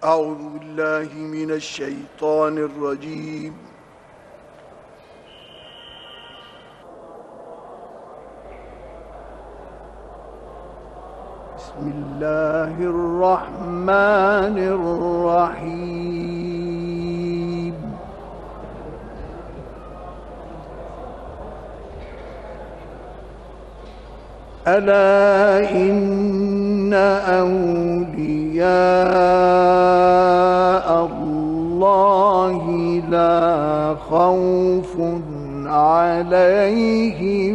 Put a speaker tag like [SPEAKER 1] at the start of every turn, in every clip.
[SPEAKER 1] أعوذ بالله من الشيطان الرجيم. بسم الله الرحمن الرحيم. ألا إن أولياء الله لا خوف عليهم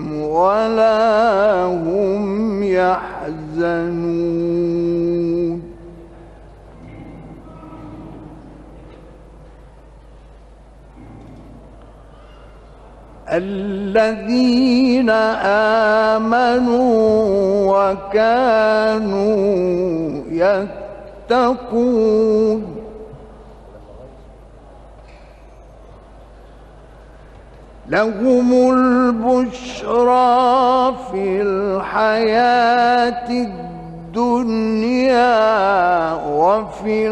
[SPEAKER 1] ولا هم يحزنون. الذين آمنوا وكانوا يتقون لهم البشرى في الحياة الدنيا وفي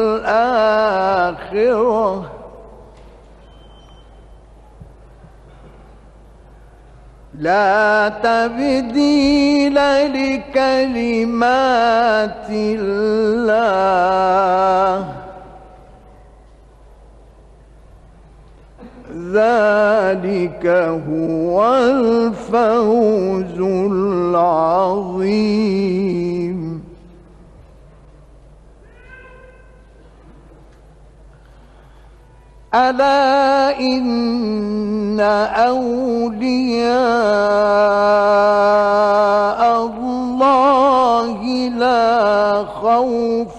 [SPEAKER 1] الآخرة لا تبديل لكلمات الله ذلك هو الفوز العظيم. ألا إن أولياء الله لا خوف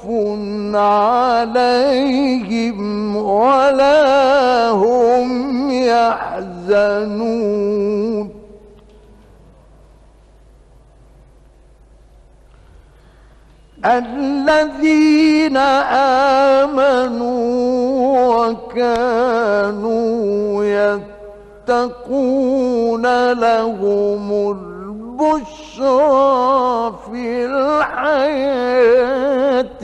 [SPEAKER 1] عليهم ولا هم يحزنون. الذين آمنوا وكانوا يتقون لهم البشرى في الحياة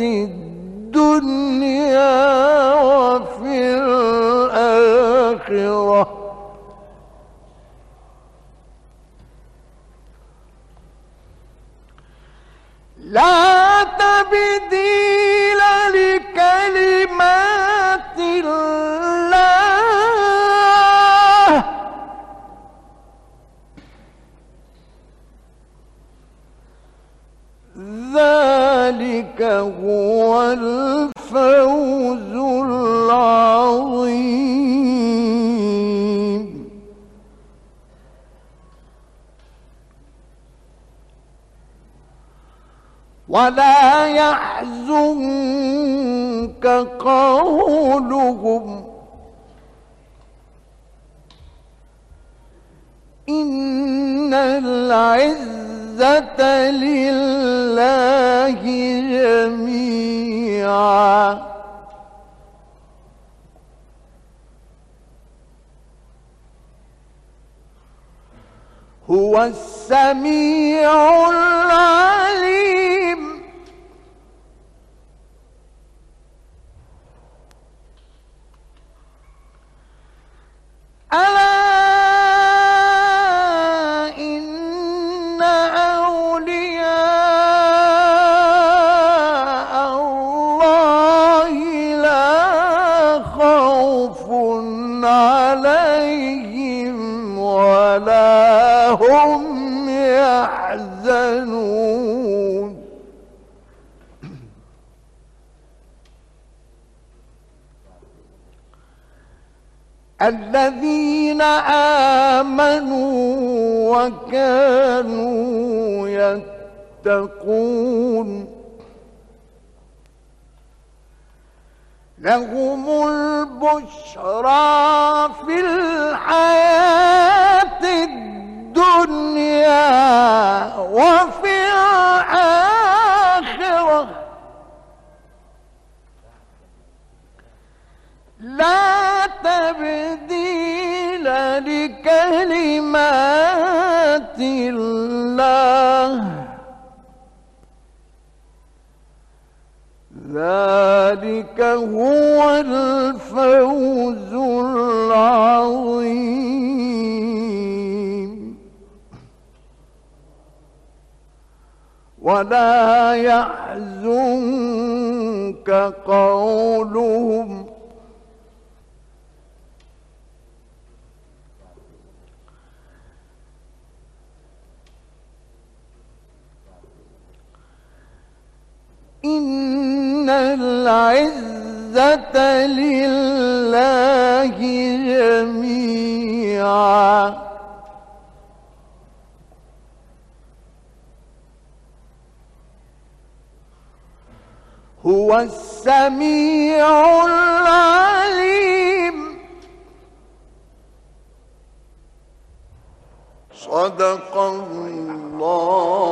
[SPEAKER 1] الدنيا وفي الآخرة لا تبديل لكلمات الله ذلك هو الفوز العظيم. ولا يحزنك قولهم إن العزة لله جميعا هو السميع العليم. ألا إن أولياء الله لا خوف عليهم ولا هم يحزنون. الذين آمنوا وكانوا يتقون لهم البشرى في الحياة الدنيا وفي الآخرة لا تبديل لكلمات الله ذلك ذلك هو الفوز العظيم. ولا يحزنك قولهم إن العزة لله جميعا هو السميع العليم. صدق الله